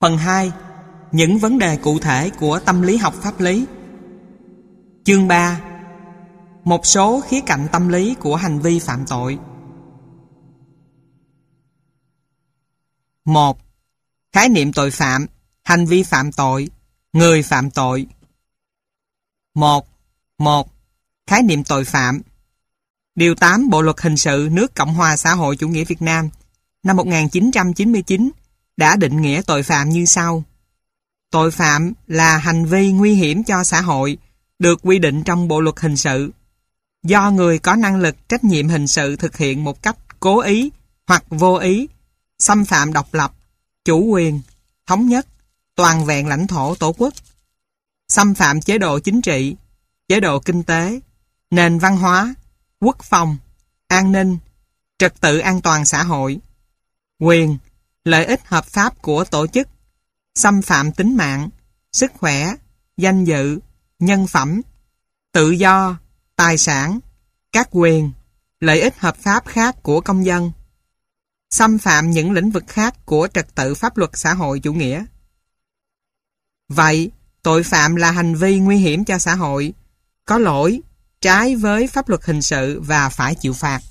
Phần 2. Những vấn đề cụ thể của tâm lý học pháp lý. Chương 3. Một số khía cạnh tâm lý của hành vi phạm tội. 1. Khái niệm tội phạm, hành vi phạm tội, người phạm tội. 1. Khái niệm tội phạm. Điều 8 Bộ Luật Hình sự nước Cộng hòa xã hội chủ nghĩa Việt Nam năm 1999 đã định nghĩa tội phạm như sau. Tội phạm là hành vi nguy hiểm cho xã hội được quy định trong Bộ Luật Hình sự do người có năng lực trách nhiệm hình sự thực hiện một cách cố ý hoặc vô ý, xâm phạm độc lập, chủ quyền, thống nhất, toàn vẹn lãnh thổ tổ quốc, xâm phạm chế độ chính trị, chế độ kinh tế, nền văn hóa, quốc phòng, an ninh, trật tự an toàn xã hội, quyền, lợi ích hợp pháp của tổ chức, xâm phạm tính mạng, sức khỏe, danh dự, nhân phẩm, tự do, tài sản, các quyền, lợi ích hợp pháp khác của công dân, xâm phạm những lĩnh vực khác của trật tự pháp luật xã hội chủ nghĩa. Vậy, tội phạm là hành vi nguy hiểm cho xã hội, có lỗi, trái với pháp luật hình sự và phải chịu phạt.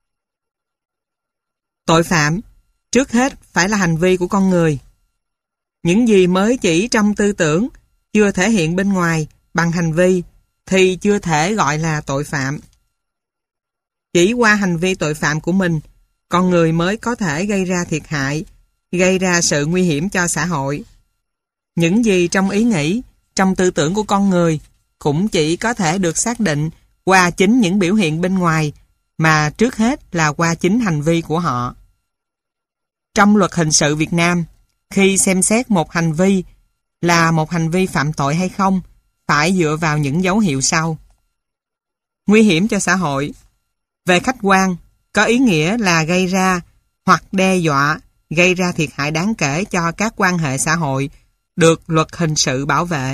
Tội phạm, trước hết phải là hành vi của con người. Những gì mới chỉ trong tư tưởng, chưa thể hiện bên ngoài bằng hành vi, thì chưa thể gọi là tội phạm. Chỉ qua hành vi tội phạm của mình, con người mới có thể gây ra thiệt hại, gây ra sự nguy hiểm cho xã hội. Những gì trong ý nghĩ, trong tư tưởng của con người cũng chỉ có thể được xác định qua chính những biểu hiện bên ngoài, mà trước hết là qua chính hành vi của họ. Trong luật hình sự Việt Nam, khi xem xét một hành vi là một hành vi phạm tội hay không, phải dựa vào những dấu hiệu sau. Nguy hiểm cho xã hội. Về khách quan, có ý nghĩa là gây ra hoặc đe dọa, gây ra thiệt hại đáng kể cho các quan hệ xã hội được luật hình sự bảo vệ.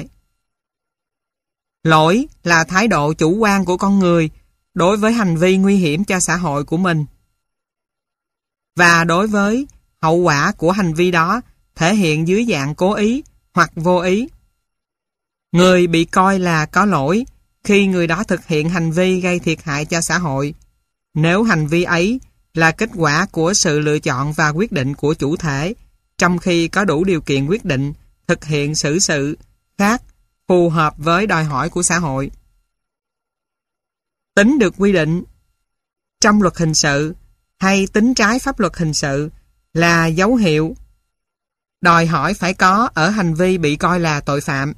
Lỗi là thái độ chủ quan của con người đối với hành vi nguy hiểm cho xã hội của mình. Và đối với hậu quả của hành vi đó thể hiện dưới dạng cố ý hoặc vô ý. Người bị coi là có lỗi khi người đó thực hiện hành vi gây thiệt hại cho xã hội, nếu hành vi ấy là kết quả của sự lựa chọn và quyết định của chủ thể, trong khi có đủ điều kiện quyết định thực hiện xử sự khác phù hợp với đòi hỏi của xã hội. Tính được quy định trong luật hình sự hay tính trái pháp luật hình sự là dấu hiệu đòi hỏi phải có ở hành vi bị coi là tội phạm.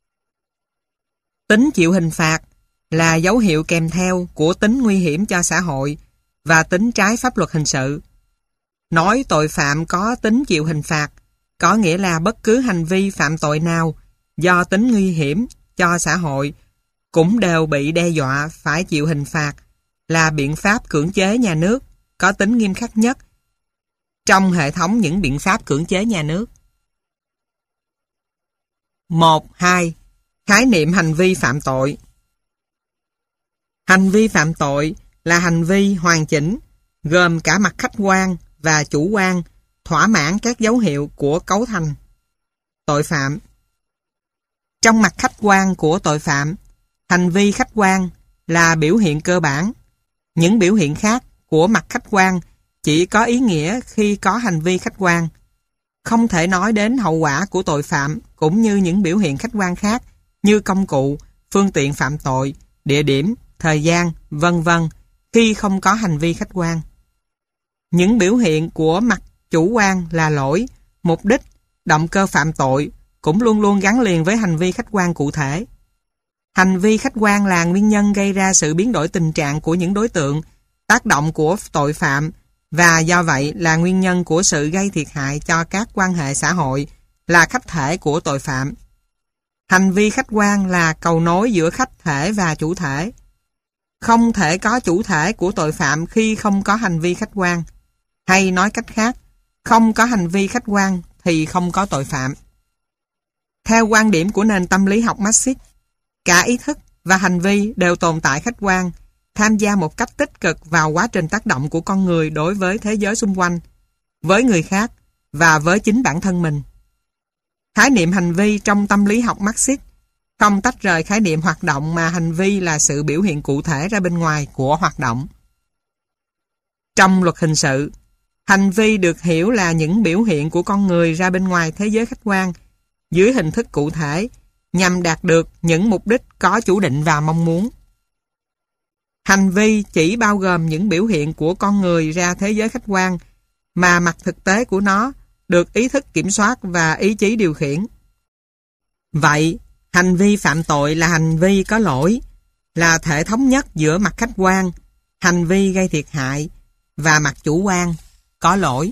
Tính chịu hình phạt là dấu hiệu kèm theo của tính nguy hiểm cho xã hội và tính trái pháp luật hình sự. Nói tội phạm có tính chịu hình phạt có nghĩa là bất cứ hành vi phạm tội nào do tính nguy hiểm cho xã hội cũng đều bị đe dọa phải chịu hình phạt, là biện pháp cưỡng chế nhà nước có tính nghiêm khắc nhất trong hệ thống những biện pháp cưỡng chế nhà nước. 1.2. Khái niệm hành vi phạm tội. Hành vi phạm tội là hành vi hoàn chỉnh, gồm cả mặt khách quan và chủ quan, thỏa mãn các dấu hiệu của cấu thành tội phạm. Trong mặt khách quan của tội phạm, hành vi khách quan là biểu hiện cơ bản. Những biểu hiện khác của mặt khách quan chỉ có ý nghĩa khi có hành vi khách quan. Không thể nói đến hậu quả của tội phạm cũng như những biểu hiện khách quan khác như công cụ, phương tiện phạm tội, địa điểm, thời gian, vân vân khi không có hành vi khách quan. Những biểu hiện của mặt chủ quan là lỗi, mục đích, động cơ phạm tội cũng luôn luôn gắn liền với hành vi khách quan cụ thể. Hành vi khách quan là nguyên nhân gây ra sự biến đổi tình trạng của những đối tượng, tác động của tội phạm và do vậy là nguyên nhân của sự gây thiệt hại cho các quan hệ xã hội, là khách thể của tội phạm. Hành vi khách quan là cầu nối giữa khách thể và chủ thể. Không thể có chủ thể của tội phạm khi không có hành vi khách quan. Hay nói cách khác, không có hành vi khách quan thì không có tội phạm. Theo quan điểm của nền tâm lý học Marxist, cả ý thức và hành vi đều tồn tại khách quan, tham gia một cách tích cực vào quá trình tác động của con người đối với thế giới xung quanh, với người khác và với chính bản thân mình. Khái niệm hành vi trong tâm lý học Marxist không tách rời khái niệm hoạt động, mà hành vi là sự biểu hiện cụ thể ra bên ngoài của hoạt động. Trong luật hình sự, hành vi được hiểu là những biểu hiện của con người ra bên ngoài thế giới khách quan dưới hình thức cụ thể nhằm đạt được những mục đích có chủ định và mong muốn. Hành vi chỉ bao gồm những biểu hiện của con người ra thế giới khách quan mà mặt thực tế của nó được ý thức kiểm soát và ý chí điều khiển. Vậy, hành vi phạm tội là hành vi có lỗi, là thể thống nhất giữa mặt khách quan, hành vi gây thiệt hại, và mặt chủ quan, có lỗi.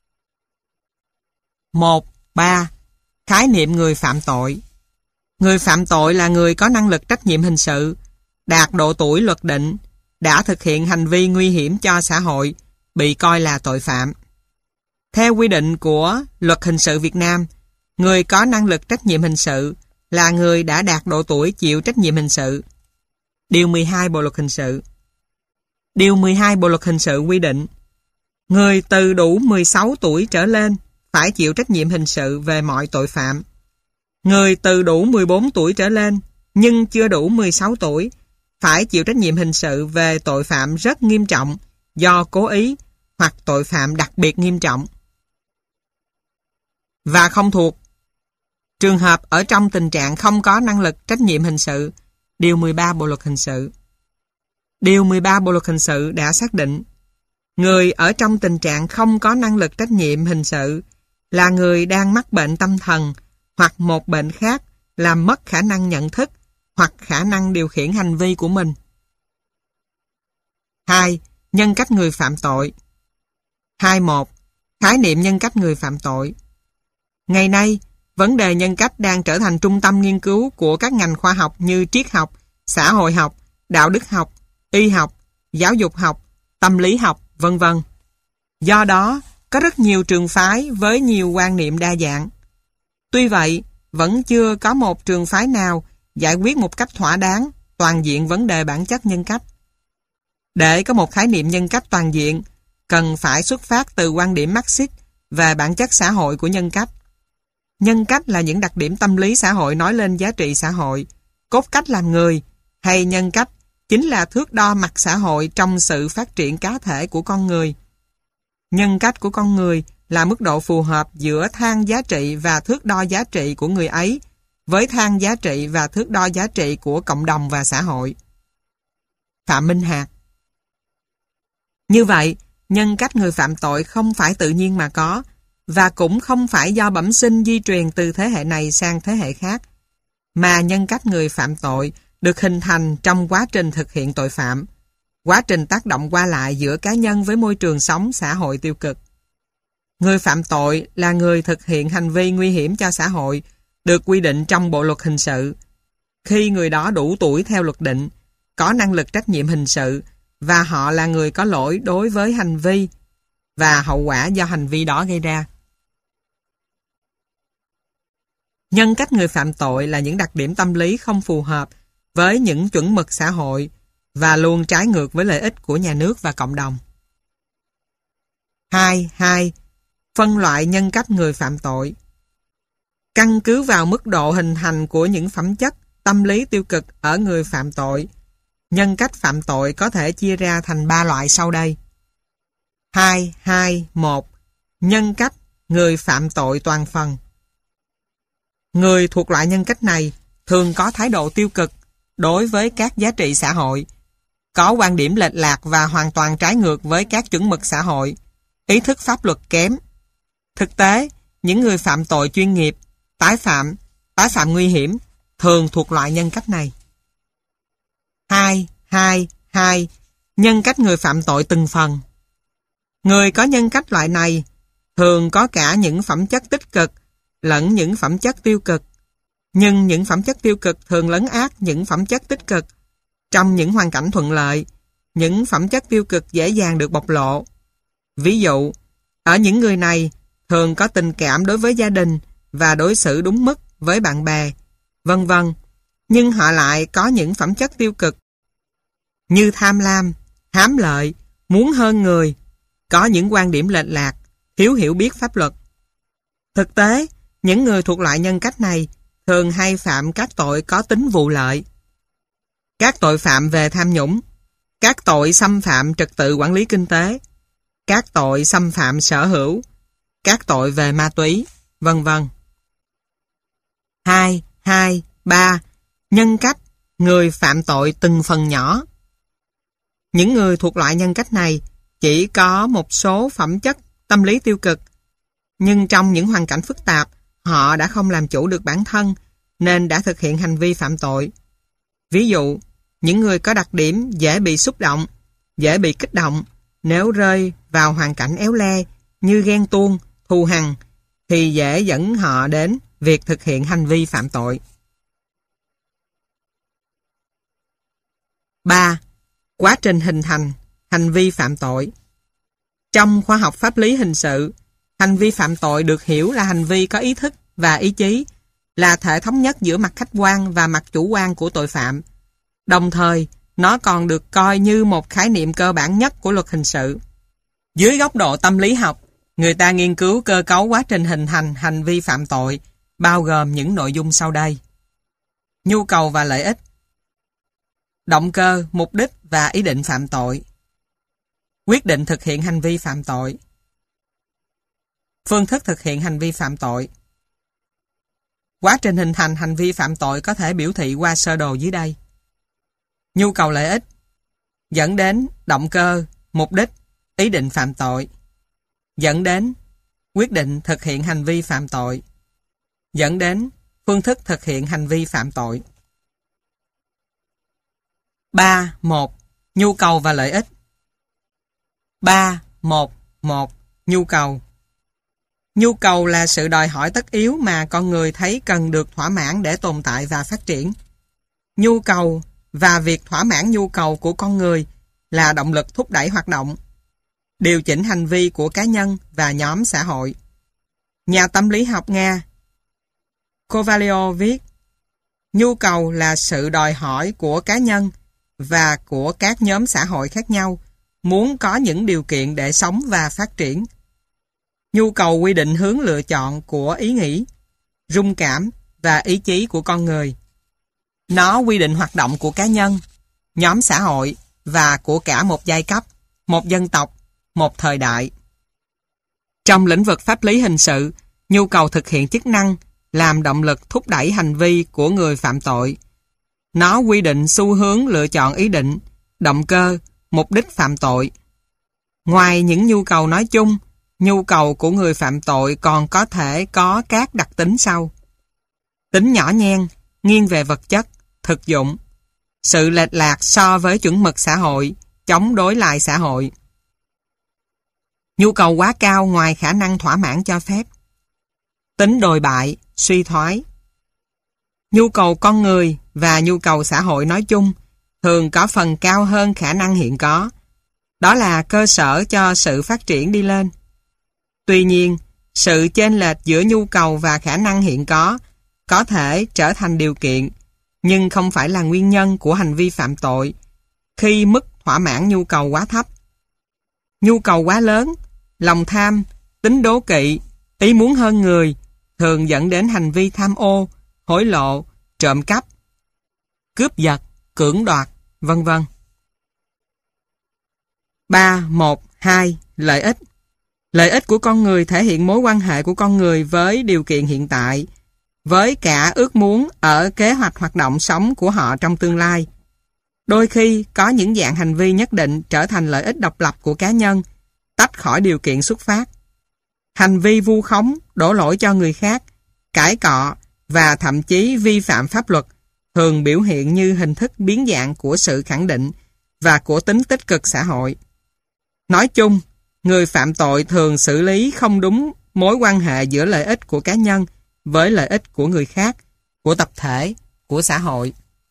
1.3. Khái niệm người phạm tội. Người phạm tội là người có năng lực trách nhiệm hình sự, đạt độ tuổi luật định, đã thực hiện hành vi nguy hiểm cho xã hội, bị coi là tội phạm. Theo quy định của Luật Hình sự Việt Nam, người có năng lực trách nhiệm hình sự là người đã đạt độ tuổi chịu trách nhiệm hình sự. Điều 12 Bộ Luật Hình sự. Điều 12 Bộ Luật Hình sự quy định, người từ đủ 16 tuổi trở lên phải chịu trách nhiệm hình sự về mọi tội phạm. Người từ đủ 14 tuổi trở lên nhưng chưa đủ 16 tuổi phải chịu trách nhiệm hình sự về tội phạm rất nghiêm trọng do cố ý hoặc tội phạm đặc biệt nghiêm trọng và không thuộc trường hợp ở trong tình trạng không có năng lực trách nhiệm hình sự. Điều 13 Bộ Luật Hình sự. Điều 13 Bộ Luật Hình sự đã xác định người ở trong tình trạng không có năng lực trách nhiệm hình sự là người đang mắc bệnh tâm thần hoặc một bệnh khác làm mất khả năng nhận thức hoặc khả năng điều khiển hành vi của mình. 2. Nhân cách người phạm tội. 2.1. Khái niệm nhân cách người phạm tội. Ngày nay, vấn đề nhân cách đang trở thành trung tâm nghiên cứu của các ngành khoa học như triết học, xã hội học, đạo đức học, y học, giáo dục học, tâm lý học, v.v. Do đó, có rất nhiều trường phái với nhiều quan niệm đa dạng. Tuy vậy, vẫn chưa có một trường phái nào giải quyết một cách thỏa đáng, toàn diện vấn đề bản chất nhân cách. Để có một khái niệm nhân cách toàn diện, cần phải xuất phát từ quan điểm Marxist về bản chất xã hội của nhân cách. Nhân cách là những đặc điểm tâm lý xã hội nói lên giá trị xã hội, cốt cách làm người, hay nhân cách chính là thước đo mặt xã hội trong sự phát triển cá thể của con người. Nhân cách của con người là mức độ phù hợp giữa thang giá trị và thước đo giá trị của người ấy với thang giá trị và thước đo giá trị của cộng đồng và xã hội. Phạm Minh Hạc. Như vậy, nhân cách người phạm tội không phải tự nhiên mà có, và cũng không phải do bẩm sinh di truyền từ thế hệ này sang thế hệ khác, mà nhân cách người phạm tội được hình thành trong quá trình thực hiện tội phạm, quá trình tác động qua lại giữa cá nhân với môi trường sống xã hội tiêu cực. Người phạm tội là người thực hiện hành vi nguy hiểm cho xã hội được quy định trong Bộ Luật Hình sự. Khi người đó đủ tuổi theo luật định, có năng lực trách nhiệm hình sự và họ là người có lỗi đối với hành vi và hậu quả do hành vi đó gây ra. Nhân cách người phạm tội là những đặc điểm tâm lý không phù hợp với những chuẩn mực xã hội và luôn trái ngược với lợi ích của nhà nước và cộng đồng. 2.2. Phân loại nhân cách người phạm tội. Căn cứ vào mức độ hình thành của những phẩm chất tâm lý tiêu cực ở người phạm tội, nhân cách phạm tội có thể chia ra thành 3 loại sau đây. 2.2.1. Nhân cách người phạm tội toàn phần. Người thuộc loại nhân cách này thường có thái độ tiêu cực đối với các giá trị xã hội, có quan điểm lệch lạc và hoàn toàn trái ngược với các chuẩn mực xã hội, ý thức pháp luật kém. Thực tế, những người phạm tội chuyên nghiệp, tái phạm nguy hiểm thường thuộc loại nhân cách này. 2.2.2. Nhân cách người phạm tội từng phần. Người có nhân cách loại này thường có cả những phẩm chất tích cực lẫn những phẩm chất tiêu cực, nhưng những phẩm chất tiêu cực thường lấn át những phẩm chất tích cực. Trong những hoàn cảnh thuận lợi, những phẩm chất tiêu cực dễ dàng được bộc lộ. Ví dụ, ở những người này thường có tình cảm đối với gia đình và đối xử đúng mức với bạn bè, v.v. Nhưng họ lại có những phẩm chất tiêu cực như tham lam, hám lợi, muốn hơn người, có những quan điểm lệch lạc, thiếu hiểu biết pháp luật. Thực tế, Những người thuộc loại nhân cách này thường hay phạm các tội có tính vụ lợi. Các tội phạm về tham nhũng, các tội xâm phạm trật tự quản lý kinh tế, các tội xâm phạm sở hữu, các tội về ma túy, vân vân. 2.2.3. Nhân cách, người phạm tội từng phần nhỏ. Những người thuộc loại nhân cách này chỉ có một số phẩm chất tâm lý tiêu cực, nhưng trong những hoàn cảnh phức tạp, họ đã không làm chủ được bản thân nên đã thực hiện hành vi phạm tội. Ví dụ, những người có đặc điểm dễ bị xúc động, dễ bị kích động nếu rơi vào hoàn cảnh éo le như ghen tuông, thù hằn thì dễ dẫn họ đến việc thực hiện hành vi phạm tội. 3. Quá trình hình thành hành vi phạm tội. Trong khoa học pháp lý hình sự, hành vi phạm tội được hiểu là hành vi có ý thức và ý chí, là thể thống nhất giữa mặt khách quan và mặt chủ quan của tội phạm. Đồng thời, nó còn được coi như một khái niệm cơ bản nhất của luật hình sự. Dưới góc độ tâm lý học, người ta nghiên cứu cơ cấu quá trình hình thành hành vi phạm tội, bao gồm những nội dung sau đây. Nhu cầu và lợi ích, động cơ, mục đích và ý định phạm tội, quyết định thực hiện hành vi phạm tội, phương thức thực hiện hành vi phạm tội. Quá trình hình thành hành vi phạm tội có thể biểu thị qua sơ đồ dưới đây. Nhu cầu lợi ích dẫn đến động cơ, mục đích, ý định phạm tội, dẫn đến quyết định thực hiện hành vi phạm tội, dẫn đến phương thức thực hiện hành vi phạm tội. 3.1. Nhu cầu và lợi ích. 3.1.1. Nhu cầu. Nhu cầu là sự đòi hỏi tất yếu mà con người thấy cần được thỏa mãn để tồn tại và phát triển. Nhu cầu và việc thỏa mãn nhu cầu của con người là động lực thúc đẩy hoạt động, điều chỉnh hành vi của cá nhân và nhóm xã hội. Nhà tâm lý học Nga Kovalyov viết, nhu cầu là sự đòi hỏi của cá nhân và của các nhóm xã hội khác nhau muốn có những điều kiện để sống và phát triển. Nhu cầu quy định hướng lựa chọn của ý nghĩ, rung cảm và ý chí của con người. Nó quy định hoạt động của cá nhân, nhóm xã hội và của cả một giai cấp, một dân tộc, một thời đại. Trong lĩnh vực pháp lý hình sự, nhu cầu thực hiện chức năng làm động lực thúc đẩy hành vi của người phạm tội. Nó quy định xu hướng lựa chọn ý định, động cơ, mục đích phạm tội. Ngoài những nhu cầu nói chung, nhu cầu của người phạm tội còn có thể có các đặc tính sau. Tính nhỏ nhen, nghiêng về vật chất, thực dụng, sự lệch lạc so với chuẩn mực xã hội, chống đối lại xã hội. Nhu cầu quá cao ngoài khả năng thỏa mãn cho phép. Tính đồi bại, suy thoái. Nhu cầu con người và nhu cầu xã hội nói chung thường có phần cao hơn khả năng hiện có. Đó là cơ sở cho sự phát triển đi lên. Tuy nhiên, sự chênh lệch giữa nhu cầu và khả năng hiện có thể trở thành điều kiện, nhưng không phải là nguyên nhân của hành vi phạm tội khi mức thỏa mãn nhu cầu quá thấp. Nhu cầu quá lớn, lòng tham, tính đố kỵ, ý muốn hơn người thường dẫn đến hành vi tham ô, hối lộ, trộm cắp, cướp giật, cưỡng đoạt, vân vân. 3.1.2. Lợi ích. Lợi ích của con người thể hiện mối quan hệ của con người với điều kiện hiện tại, với cả ước muốn ở kế hoạch hoạt động sống của họ trong tương lai. Đôi khi có những dạng hành vi nhất định trở thành lợi ích độc lập của cá nhân, tách khỏi điều kiện xuất phát. Hành vi vu khống, đổ lỗi cho người khác, cãi cọ và thậm chí vi phạm pháp luật thường biểu hiện như hình thức biến dạng của sự khẳng định và của tính tích cực xã hội. Nói chung, người phạm tội thường xử lý không đúng mối quan hệ giữa lợi ích của cá nhân với lợi ích của người khác, của tập thể, của xã hội.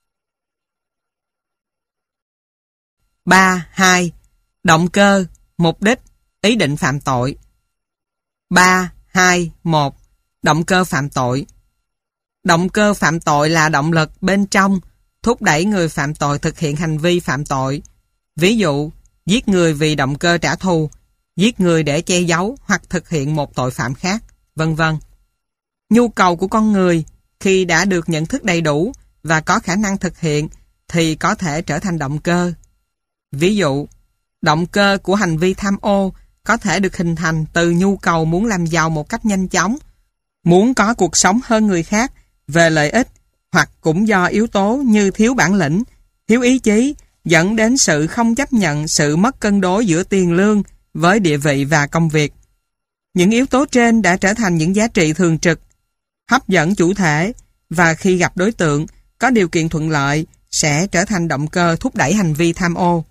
3.2. Động cơ, mục đích, ý định phạm tội. 3.2.1. Động cơ phạm tội. Động cơ phạm tội là động lực bên trong thúc đẩy người phạm tội thực hiện hành vi phạm tội. Ví dụ, giết người vì động cơ trả thù, giết người để che giấu hoặc thực hiện một tội phạm khác, vân vân. Nhu cầu của con người khi đã được nhận thức đầy đủ và có khả năng thực hiện thì có thể trở thành động cơ. Ví dụ, động cơ của hành vi tham ô có thể được hình thành từ nhu cầu muốn làm giàu một cách nhanh chóng, muốn có cuộc sống hơn người khác về lợi ích, hoặc cũng do yếu tố như thiếu bản lĩnh, thiếu ý chí, dẫn đến sự không chấp nhận sự mất cân đối giữa tiền lương với địa vị và công việc. Những yếu tố trên đã trở thành những giá trị thường trực, hấp dẫn chủ thể, và khi gặp đối tượng có điều kiện thuận lợi sẽ trở thành động cơ thúc đẩy hành vi tham ô.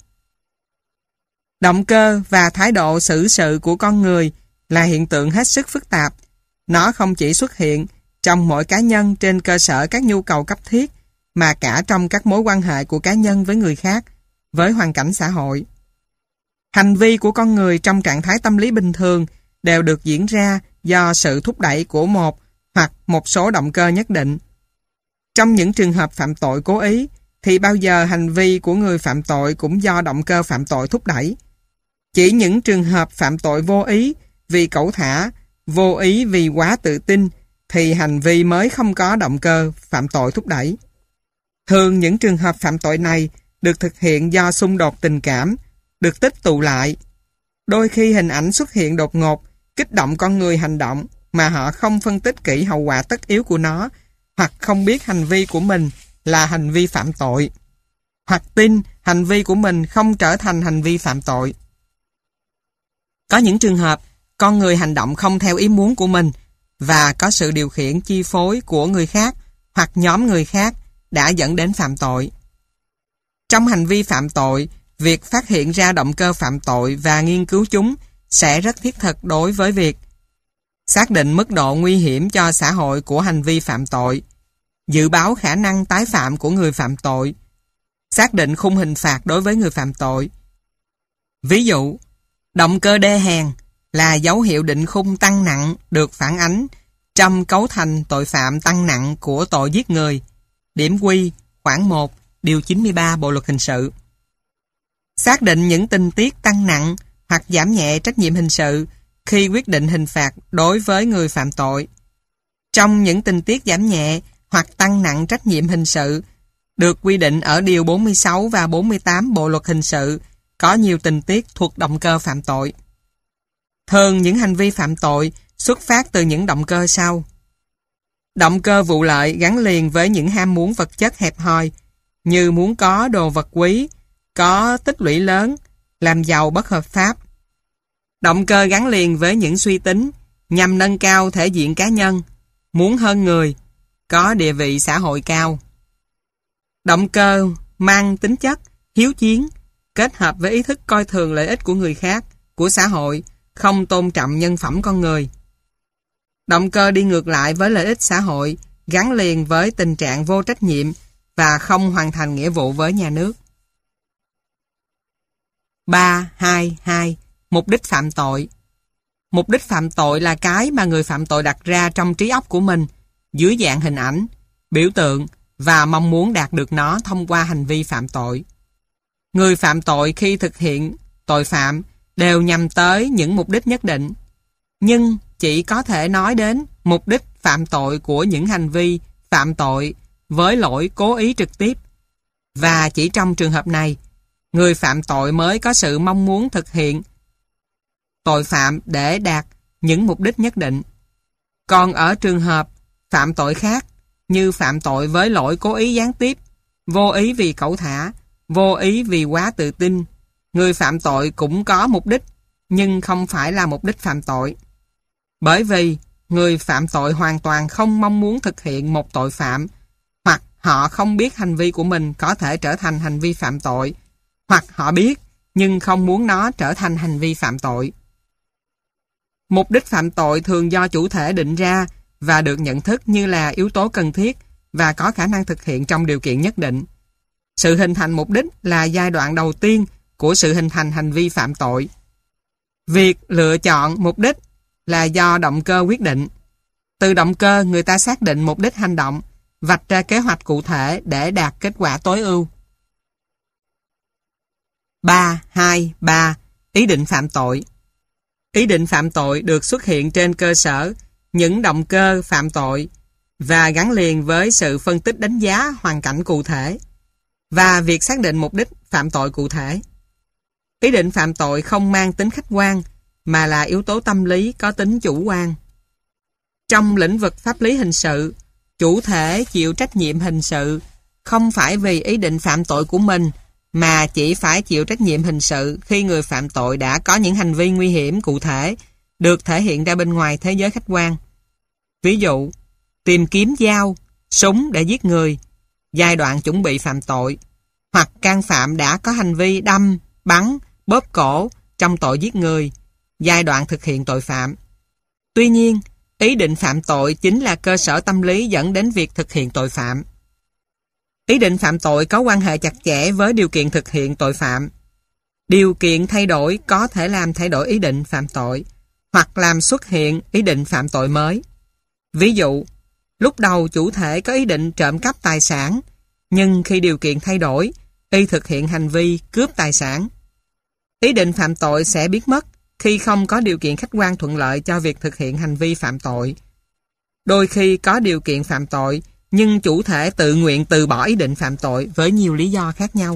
Động cơ và thái độ xử sự của con người là hiện tượng hết sức phức tạp. Nó không chỉ xuất hiện trong mỗi cá nhân trên cơ sở các nhu cầu cấp thiết, mà cả trong các mối quan hệ của cá nhân với người khác, với hoàn cảnh xã hội. Hành vi của con người trong trạng thái tâm lý bình thường đều được diễn ra do sự thúc đẩy của một hoặc một số động cơ nhất định. Trong những trường hợp phạm tội cố ý, thì bao giờ hành vi của người phạm tội cũng do động cơ phạm tội thúc đẩy. Chỉ những trường hợp phạm tội vô ý vì cẩu thả, vô ý vì quá tự tin, thì hành vi mới không có động cơ phạm tội thúc đẩy. Thường những trường hợp phạm tội này được thực hiện do xung đột tình cảm, được tích tụ lại. Đôi khi hình ảnh xuất hiện đột ngột, kích động con người hành động mà họ không phân tích kỹ hậu quả tất yếu của nó, hoặc không biết hành vi của mình là hành vi phạm tội, hoặc tin hành vi của mình không trở thành hành vi phạm tội. Có những trường hợp, con người hành động không theo ý muốn của mình và có sự điều khiển chi phối của người khác hoặc nhóm người khác đã dẫn đến phạm tội. Trong hành vi phạm tội, việc phát hiện ra động cơ phạm tội và nghiên cứu chúng sẽ rất thiết thực đối với việc xác định mức độ nguy hiểm cho xã hội của hành vi phạm tội, dự báo khả năng tái phạm của người phạm tội, xác định khung hình phạt đối với người phạm tội. Ví dụ, động cơ đê hèn là dấu hiệu định khung tăng nặng được phản ánh trong cấu thành tội phạm tăng nặng của tội giết người, điểm Q, khoản 1, điều 93 Bộ luật hình sự. Xác định những tình tiết tăng nặng hoặc giảm nhẹ trách nhiệm hình sự khi quyết định hình phạt đối với người phạm tội. Trong những tình tiết giảm nhẹ hoặc tăng nặng trách nhiệm hình sự được quy định ở điều 46 và 48 Bộ luật hình sự có nhiều tình tiết thuộc động cơ phạm tội. Thường những hành vi phạm tội xuất phát từ những động cơ sau. Động cơ vụ lợi gắn liền với những ham muốn vật chất hẹp hòi, như muốn có đồ vật quý, có tích lũy lớn, làm giàu bất hợp pháp. Động cơ gắn liền với những suy tính nhằm nâng cao thể diện cá nhân, muốn hơn người, có địa vị xã hội cao. Động cơ mang tính chất hiếu chiến, kết hợp với ý thức coi thường lợi ích của người khác, của xã hội, không tôn trọng nhân phẩm con người. Động cơ đi ngược lại với lợi ích xã hội, gắn liền với tình trạng vô trách nhiệm và không hoàn thành nghĩa vụ với nhà nước. 3.2.2. Mục đích phạm tội. Mục đích phạm tội là cái mà người phạm tội đặt ra trong trí óc của mình, dưới dạng hình ảnh, biểu tượng và mong muốn đạt được nó thông qua hành vi phạm tội. Người phạm tội khi thực hiện tội phạm đều nhằm tới những mục đích nhất định, nhưng chỉ có thể nói đến mục đích phạm tội của những hành vi phạm tội với lỗi cố ý trực tiếp, và chỉ trong trường hợp này, người phạm tội mới có sự mong muốn thực hiện tội phạm để đạt những mục đích nhất định. Còn ở trường hợp phạm tội khác, như phạm tội với lỗi cố ý gián tiếp, vô ý vì cẩu thả, vô ý vì quá tự tin, người phạm tội cũng có mục đích, nhưng không phải là mục đích phạm tội. Bởi vì người phạm tội hoàn toàn không mong muốn thực hiện một tội phạm, hoặc họ không biết hành vi của mình có thể trở thành hành vi phạm tội, hoặc họ biết nhưng không muốn nó trở thành hành vi phạm tội. Mục đích phạm tội thường do chủ thể định ra và được nhận thức như là yếu tố cần thiết và có khả năng thực hiện trong điều kiện nhất định. Sự hình thành mục đích là giai đoạn đầu tiên của sự hình thành hành vi phạm tội. Việc lựa chọn mục đích là do động cơ quyết định. Từ động cơ, người ta xác định mục đích hành động, vạch ra kế hoạch cụ thể để đạt kết quả tối ưu. 3.2.3. Ý định phạm tội. Ý định phạm tội được xuất hiện trên cơ sở những động cơ phạm tội và gắn liền với sự phân tích đánh giá hoàn cảnh cụ thể và việc xác định mục đích phạm tội cụ thể. Ý định phạm tội không mang tính khách quan mà là yếu tố tâm lý có tính chủ quan. Trong lĩnh vực pháp lý hình sự, chủ thể chịu trách nhiệm hình sự không phải vì ý định phạm tội của mình mà chỉ phải chịu trách nhiệm hình sự khi người phạm tội đã có những hành vi nguy hiểm cụ thể được thể hiện ra bên ngoài thế giới khách quan. Ví dụ, tìm kiếm dao, súng để giết người, giai đoạn chuẩn bị phạm tội, hoặc can phạm đã có hành vi đâm, bắn, bóp cổ trong tội giết người, giai đoạn thực hiện tội phạm. Tuy nhiên, ý định phạm tội chính là cơ sở tâm lý dẫn đến việc thực hiện tội phạm. Ý định phạm tội có quan hệ chặt chẽ với điều kiện thực hiện tội phạm. Điều kiện thay đổi có thể làm thay đổi ý định phạm tội, hoặc làm xuất hiện ý định phạm tội mới. Ví dụ, lúc đầu chủ thể có ý định trộm cắp tài sản, nhưng khi điều kiện thay đổi, y thực hiện hành vi cướp tài sản. Ý định phạm tội sẽ biến mất khi không có điều kiện khách quan thuận lợi cho việc thực hiện hành vi phạm tội. Đôi khi có điều kiện phạm tội, nhưng chủ thể tự nguyện từ bỏ ý định phạm tội với nhiều lý do khác nhau.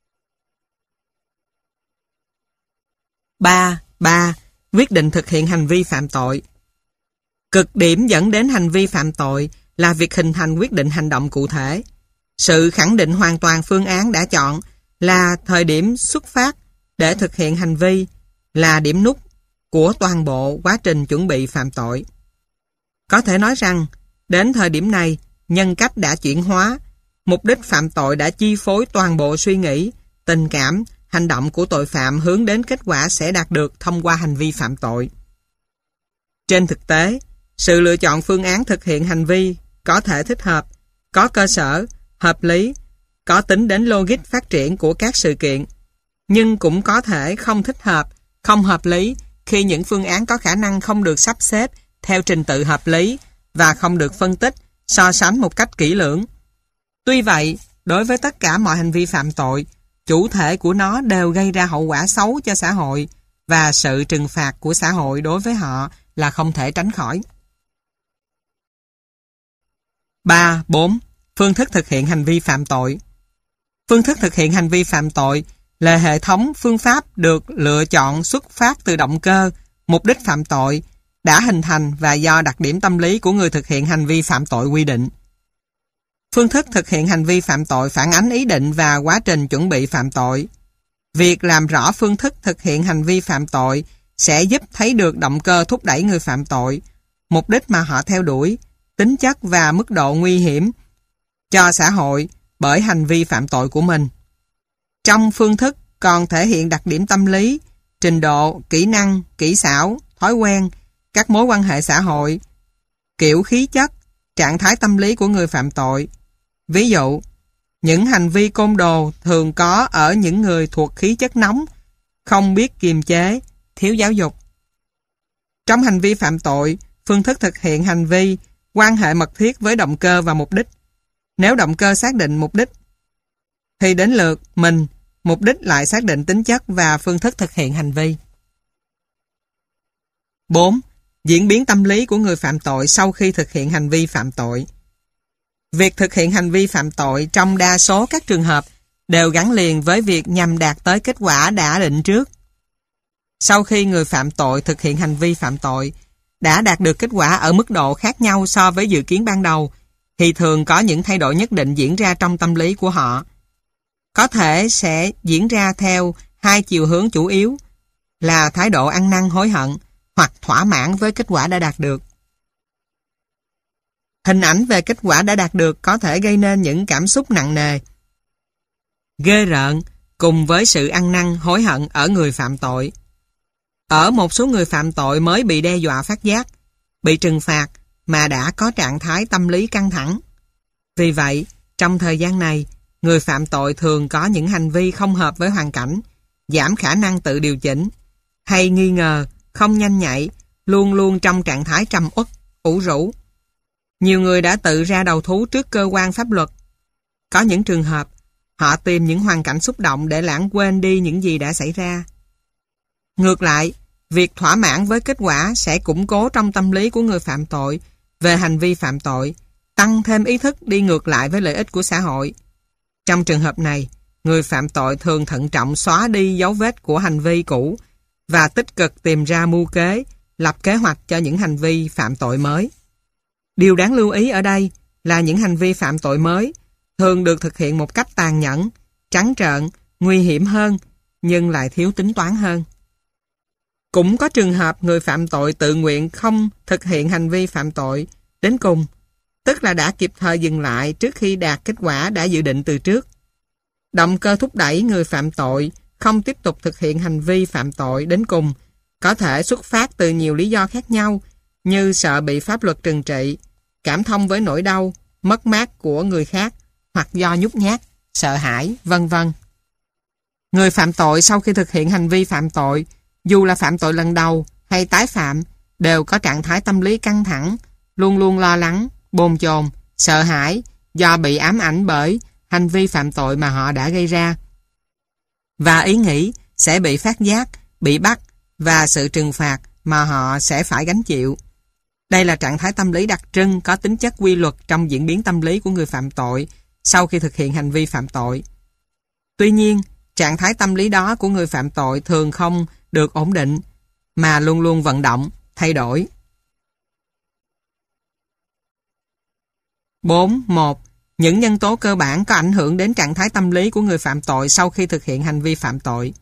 3. Quyết định thực hiện hành vi phạm tội. Cực điểm dẫn đến hành vi phạm tội là việc hình thành quyết định hành động cụ thể. Sự khẳng định hoàn toàn phương án đã chọn là thời điểm xuất phát để thực hiện hành vi, là điểm nút của toàn bộ quá trình chuẩn bị phạm tội. Có thể nói rằng, đến thời điểm này, nhân cách đã chuyển hóa, mục đích phạm tội đã chi phối toàn bộ suy nghĩ, tình cảm, hành động của tội phạm hướng đến kết quả sẽ đạt được thông qua hành vi phạm tội. Trên thực tế, sự lựa chọn phương án thực hiện hành vi có thể thích hợp, có cơ sở, hợp lý, có tính đến logic phát triển của các sự kiện, nhưng cũng có thể không thích hợp, không hợp lý khi những phương án có khả năng không được sắp xếp theo trình tự hợp lý và không được phân tích, so sánh một cách kỹ lưỡng. Tuy vậy, đối với tất cả mọi hành vi phạm tội, chủ thể của nó đều gây ra hậu quả xấu cho xã hội và sự trừng phạt của xã hội đối với họ là không thể tránh khỏi. 3.4. Phương thức thực hiện hành vi phạm tội. Phương thức thực hiện hành vi phạm tội là hệ thống phương pháp được lựa chọn xuất phát từ động cơ, mục đích phạm tội, đã hình thành và do đặc điểm tâm lý của người thực hiện hành vi phạm tội quy định. Phương thức thực hiện hành vi phạm tội phản ánh ý định và quá trình chuẩn bị phạm tội. Việc làm rõ phương thức thực hiện hành vi phạm tội sẽ giúp thấy được động cơ thúc đẩy người phạm tội, mục đích mà họ theo đuổi, tính chất và mức độ nguy hiểm cho xã hội bởi hành vi phạm tội của mình. Trong phương thức còn thể hiện đặc điểm tâm lý, trình độ, kỹ năng, kỹ xảo, thói quen, các mối quan hệ xã hội, kiểu khí chất, trạng thái tâm lý của người phạm tội. Ví dụ, những hành vi côn đồ thường có ở những người thuộc khí chất nóng, không biết kiềm chế, thiếu giáo dục. Trong hành vi phạm tội, phương thức thực hiện hành vi quan hệ mật thiết với động cơ và mục đích. Nếu động cơ xác định mục đích, thì đến lượt mình, mục đích lại xác định tính chất và phương thức thực hiện hành vi. 4. Diễn biến tâm lý của người phạm tội sau khi thực hiện hành vi phạm tội. Việc thực hiện hành vi phạm tội trong đa số các trường hợp đều gắn liền với việc nhằm đạt tới kết quả đã định trước. Sau khi người phạm tội thực hiện hành vi phạm tội đã đạt được kết quả ở mức độ khác nhau so với dự kiến ban đầu, thì thường có những thay đổi nhất định diễn ra trong tâm lý của họ. Có thể sẽ diễn ra theo hai chiều hướng chủ yếu là thái độ ăn năn hối hận hoặc thỏa mãn với kết quả đã đạt được. Hình ảnh về kết quả đã đạt được có thể gây nên những cảm xúc nặng nề, ghê rợn cùng với sự ăn năn hối hận ở người phạm tội. Ở một số người phạm tội mới bị đe dọa phát giác, bị trừng phạt mà đã có trạng thái tâm lý căng thẳng. Vì vậy, trong thời gian này, người phạm tội thường có những hành vi không hợp với hoàn cảnh, giảm khả năng tự điều chỉnh, hay nghi ngờ, không nhanh nhạy, luôn luôn trong trạng thái trầm uất, ủ rũ. Nhiều người đã tự ra đầu thú trước cơ quan pháp luật. Có những trường hợp, họ tìm những hoàn cảnh xúc động để lãng quên đi những gì đã xảy ra. Ngược lại, Việc thỏa mãn với kết quả sẽ củng cố trong tâm lý của người phạm tội về hành vi phạm tội, tăng thêm ý thức đi ngược lại với lợi ích của xã hội. Trong trường hợp này, người phạm tội thường thận trọng xóa đi dấu vết của hành vi cũ và tích cực tìm ra mưu kế, lập kế hoạch cho những hành vi phạm tội mới. Điều đáng lưu ý ở đây là những hành vi phạm tội mới thường được thực hiện một cách tàn nhẫn, trắng trợn, nguy hiểm hơn, nhưng lại thiếu tính toán hơn. Cũng có trường hợp người phạm tội tự nguyện không thực hiện hành vi phạm tội đến cùng, tức là đã kịp thời dừng lại trước khi đạt kết quả đã dự định từ trước. Động cơ thúc đẩy người phạm tội không tiếp tục thực hiện hành vi phạm tội đến cùng có thể xuất phát từ nhiều lý do khác nhau, như sợ bị pháp luật trừng trị, cảm thông với nỗi đau, mất mát của người khác, hoặc do nhút nhát, sợ hãi, vân vân. Người phạm tội sau khi thực hiện hành vi phạm tội, dù là phạm tội lần đầu hay tái phạm, đều có trạng thái tâm lý căng thẳng, luôn luôn lo lắng, bồn chồn, sợ hãi do bị ám ảnh bởi hành vi phạm tội mà họ đã gây ra. Và ý nghĩ sẽ bị phát giác, bị bắt và sự trừng phạt mà họ sẽ phải gánh chịu. Đây là trạng thái tâm lý đặc trưng có tính chất quy luật trong diễn biến tâm lý của người phạm tội sau khi thực hiện hành vi phạm tội. Tuy nhiên, trạng thái tâm lý đó của người phạm tội thường không được ổn định, mà luôn luôn vận động, thay đổi. 4.1. Những nhân tố cơ bản có ảnh hưởng đến trạng thái tâm lý của người phạm tội sau khi thực hiện hành vi phạm tội.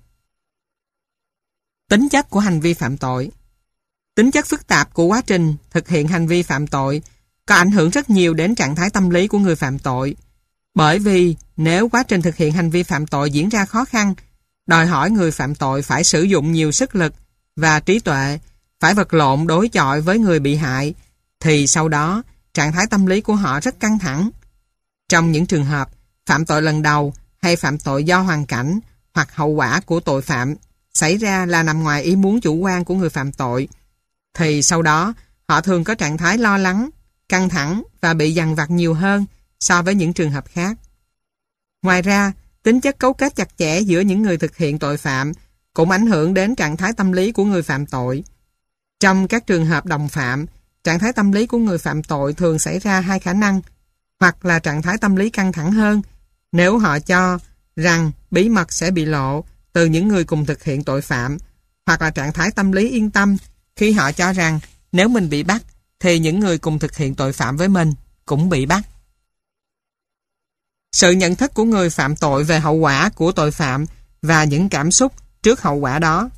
Tính chất của hành vi phạm tội. Tính chất phức tạp của quá trình thực hiện hành vi phạm tội có ảnh hưởng rất nhiều đến trạng thái tâm lý của người phạm tội. Bởi vì nếu quá trình thực hiện hành vi phạm tội diễn ra khó khăn, đòi hỏi người phạm tội phải sử dụng nhiều sức lực và trí tuệ, phải vật lộn đối chọi với người bị hại, thì sau đó trạng thái tâm lý của họ rất căng thẳng. Trong những trường hợp phạm tội lần đầu hay phạm tội do hoàn cảnh hoặc hậu quả của tội phạm xảy ra là nằm ngoài ý muốn chủ quan của người phạm tội, thì sau đó họ thường có trạng thái lo lắng, căng thẳng và bị dằn vặt nhiều hơn so với những trường hợp khác. Ngoài ra, tính chất cấu kết chặt chẽ giữa những người thực hiện tội phạm cũng ảnh hưởng đến trạng thái tâm lý của người phạm tội. Trong các trường hợp đồng phạm, trạng thái tâm lý của người phạm tội thường xảy ra hai khả năng, hoặc là trạng thái tâm lý căng thẳng hơn nếu họ cho rằng bí mật sẽ bị lộ từ những người cùng thực hiện tội phạm, hoặc là trạng thái tâm lý yên tâm khi họ cho rằng nếu mình bị bắt thì những người cùng thực hiện tội phạm với mình cũng bị bắt. Sự nhận thức của người phạm tội về hậu quả của tội phạm và những cảm xúc trước hậu quả đó.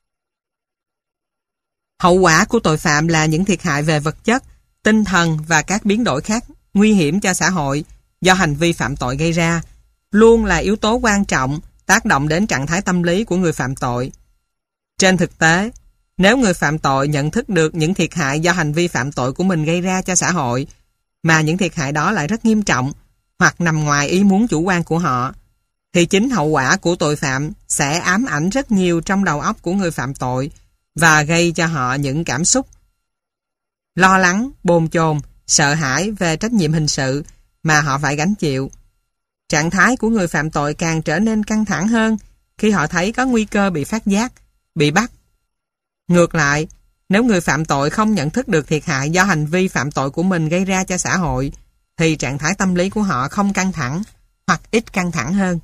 Hậu quả của tội phạm là những thiệt hại về vật chất, tinh thần và các biến đổi khác nguy hiểm cho xã hội do hành vi phạm tội gây ra, luôn là yếu tố quan trọng tác động đến trạng thái tâm lý của người phạm tội. Trên thực tế, nếu người phạm tội nhận thức được những thiệt hại do hành vi phạm tội của mình gây ra cho xã hội, mà những thiệt hại đó lại rất nghiêm trọng hoặc nằm ngoài ý muốn chủ quan của họ, thì chính hậu quả của tội phạm sẽ ám ảnh rất nhiều trong đầu óc của người phạm tội và gây cho họ những cảm xúc lo lắng, bồn chồn, sợ hãi về trách nhiệm hình sự mà họ phải gánh chịu. Trạng thái của người phạm tội càng trở nên căng thẳng hơn khi họ thấy có nguy cơ bị phát giác, bị bắt. Ngược lại, nếu người phạm tội không nhận thức được thiệt hại do hành vi phạm tội của mình gây ra cho xã hội, thì trạng thái tâm lý của họ không căng thẳng hoặc ít căng thẳng hơn.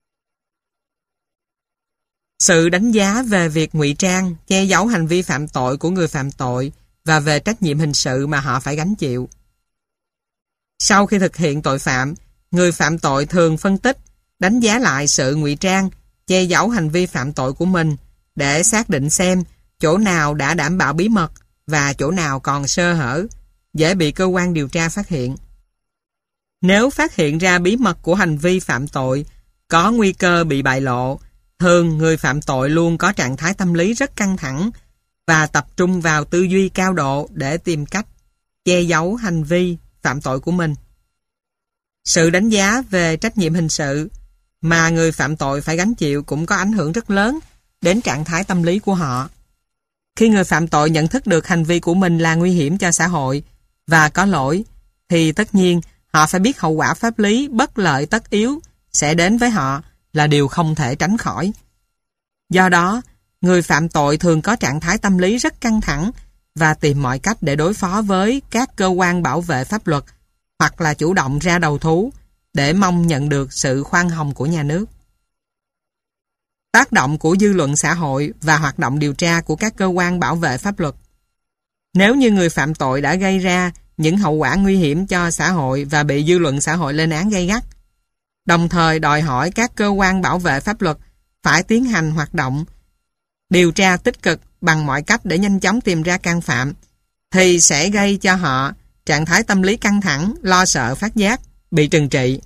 Sự đánh giá về việc ngụy trang, che giấu hành vi phạm tội của người phạm tội và về trách nhiệm hình sự mà họ phải gánh chịu. Sau khi thực hiện tội phạm, người phạm tội thường phân tích, đánh giá lại sự ngụy trang, che giấu hành vi phạm tội của mình để xác định xem chỗ nào đã đảm bảo bí mật và chỗ nào còn sơ hở, dễ bị cơ quan điều tra phát hiện. Nếu phát hiện ra bí mật của hành vi phạm tội có nguy cơ bị bại lộ, thường người phạm tội luôn có trạng thái tâm lý rất căng thẳng và tập trung vào tư duy cao độ để tìm cách che giấu hành vi phạm tội của mình. Sự đánh giá về trách nhiệm hình sự mà người phạm tội phải gánh chịu cũng có ảnh hưởng rất lớn đến trạng thái tâm lý của họ. Khi người phạm tội nhận thức được hành vi của mình là nguy hiểm cho xã hội và có lỗi, thì tất nhiên họ phải biết hậu quả pháp lý bất lợi tất yếu sẽ đến với họ là điều không thể tránh khỏi. Do đó, người phạm tội thường có trạng thái tâm lý rất căng thẳng và tìm mọi cách để đối phó với các cơ quan bảo vệ pháp luật hoặc là chủ động ra đầu thú để mong nhận được sự khoan hồng của nhà nước. Tác động của dư luận xã hội và hoạt động điều tra của các cơ quan bảo vệ pháp luật. Nếu như người phạm tội đã gây ra những hậu quả nguy hiểm cho xã hội và bị dư luận xã hội lên án gay gắt, đồng thời đòi hỏi các cơ quan bảo vệ pháp luật phải tiến hành hoạt động điều tra tích cực bằng mọi cách để nhanh chóng tìm ra can phạm, thì sẽ gây cho họ trạng thái tâm lý căng thẳng, lo sợ phát giác, bị trừng trị.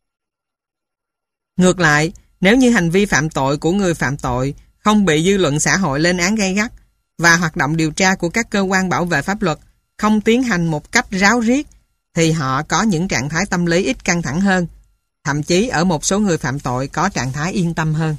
Ngược lại, nếu như hành vi phạm tội của người phạm tội không bị dư luận xã hội lên án gay gắt và hoạt động điều tra của các cơ quan bảo vệ pháp luật không tiến hành một cách ráo riết, thì họ có những trạng thái tâm lý ít căng thẳng hơn. Thậm chí ở một số người phạm tội có trạng thái yên tâm hơn.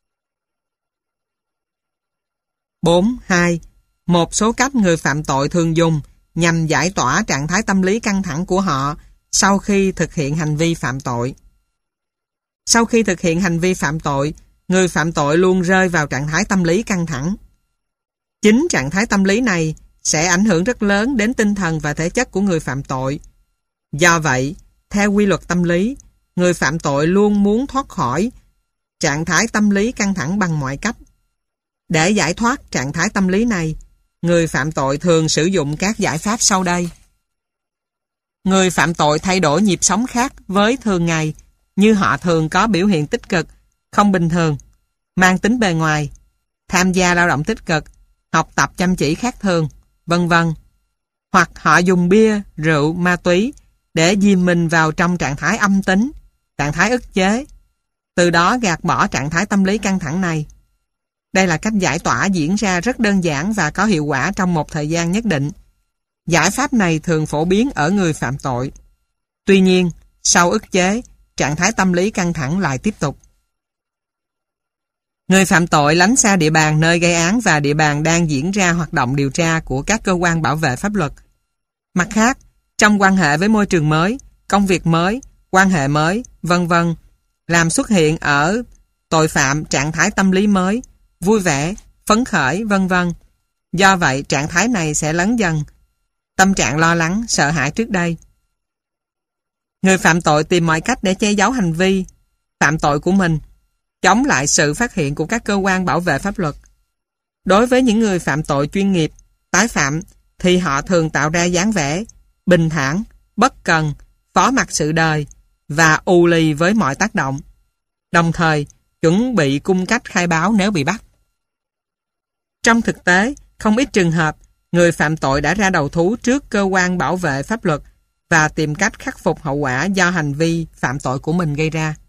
4.2. Một số cách người phạm tội thường dùng nhằm giải tỏa trạng thái tâm lý căng thẳng của họ sau khi thực hiện hành vi phạm tội. Sau khi thực hiện hành vi phạm tội, người phạm tội luôn rơi vào trạng thái tâm lý căng thẳng. Chính trạng thái tâm lý này sẽ ảnh hưởng rất lớn đến tinh thần và thể chất của người phạm tội. Do vậy, theo quy luật tâm lý, người phạm tội luôn muốn thoát khỏi trạng thái tâm lý căng thẳng bằng mọi cách. Để giải thoát trạng thái tâm lý này, người phạm tội thường sử dụng các giải pháp sau đây. Người phạm tội thay đổi nhịp sống khác với thường ngày, như họ thường có biểu hiện tích cực, không bình thường, mang tính bề ngoài, tham gia lao động tích cực, học tập chăm chỉ khác thường, vân vân. Hoặc họ dùng bia, rượu, ma túy để dìm mình vào trong trạng thái âm tính, trạng thái ức chế, từ đó gạt bỏ trạng thái tâm lý căng thẳng này. Đây là cách giải tỏa diễn ra rất đơn giản và có hiệu quả trong một thời gian nhất định. Giải pháp này thường phổ biến ở người phạm tội. Tuy nhiên, sau ức chế, trạng thái tâm lý căng thẳng lại tiếp tục. Người phạm tội lánh xa địa bàn nơi gây án và địa bàn đang diễn ra hoạt động điều tra của các cơ quan bảo vệ pháp luật. Mặt khác, trong quan hệ với môi trường mới, công việc mới, quan hệ mới, vân vân, làm xuất hiện ở tội phạm trạng thái tâm lý mới, vui vẻ, phấn khởi, vân vân. Do vậy, trạng thái này sẽ lấn dần tâm trạng lo lắng, sợ hãi trước đây. Người phạm tội tìm mọi cách để che giấu hành vi phạm tội của mình, chống lại sự phát hiện của các cơ quan bảo vệ pháp luật. Đối với những người phạm tội chuyên nghiệp, tái phạm, thì họ thường tạo ra dáng vẻ bình thản, bất cần, phó mặc sự đời và ù lì với mọi tác động, đồng thời chuẩn bị cung cách khai báo nếu bị bắt. Trong thực tế, không ít trường hợp, người phạm tội đã ra đầu thú trước cơ quan bảo vệ pháp luật và tìm cách khắc phục hậu quả do hành vi phạm tội của mình gây ra.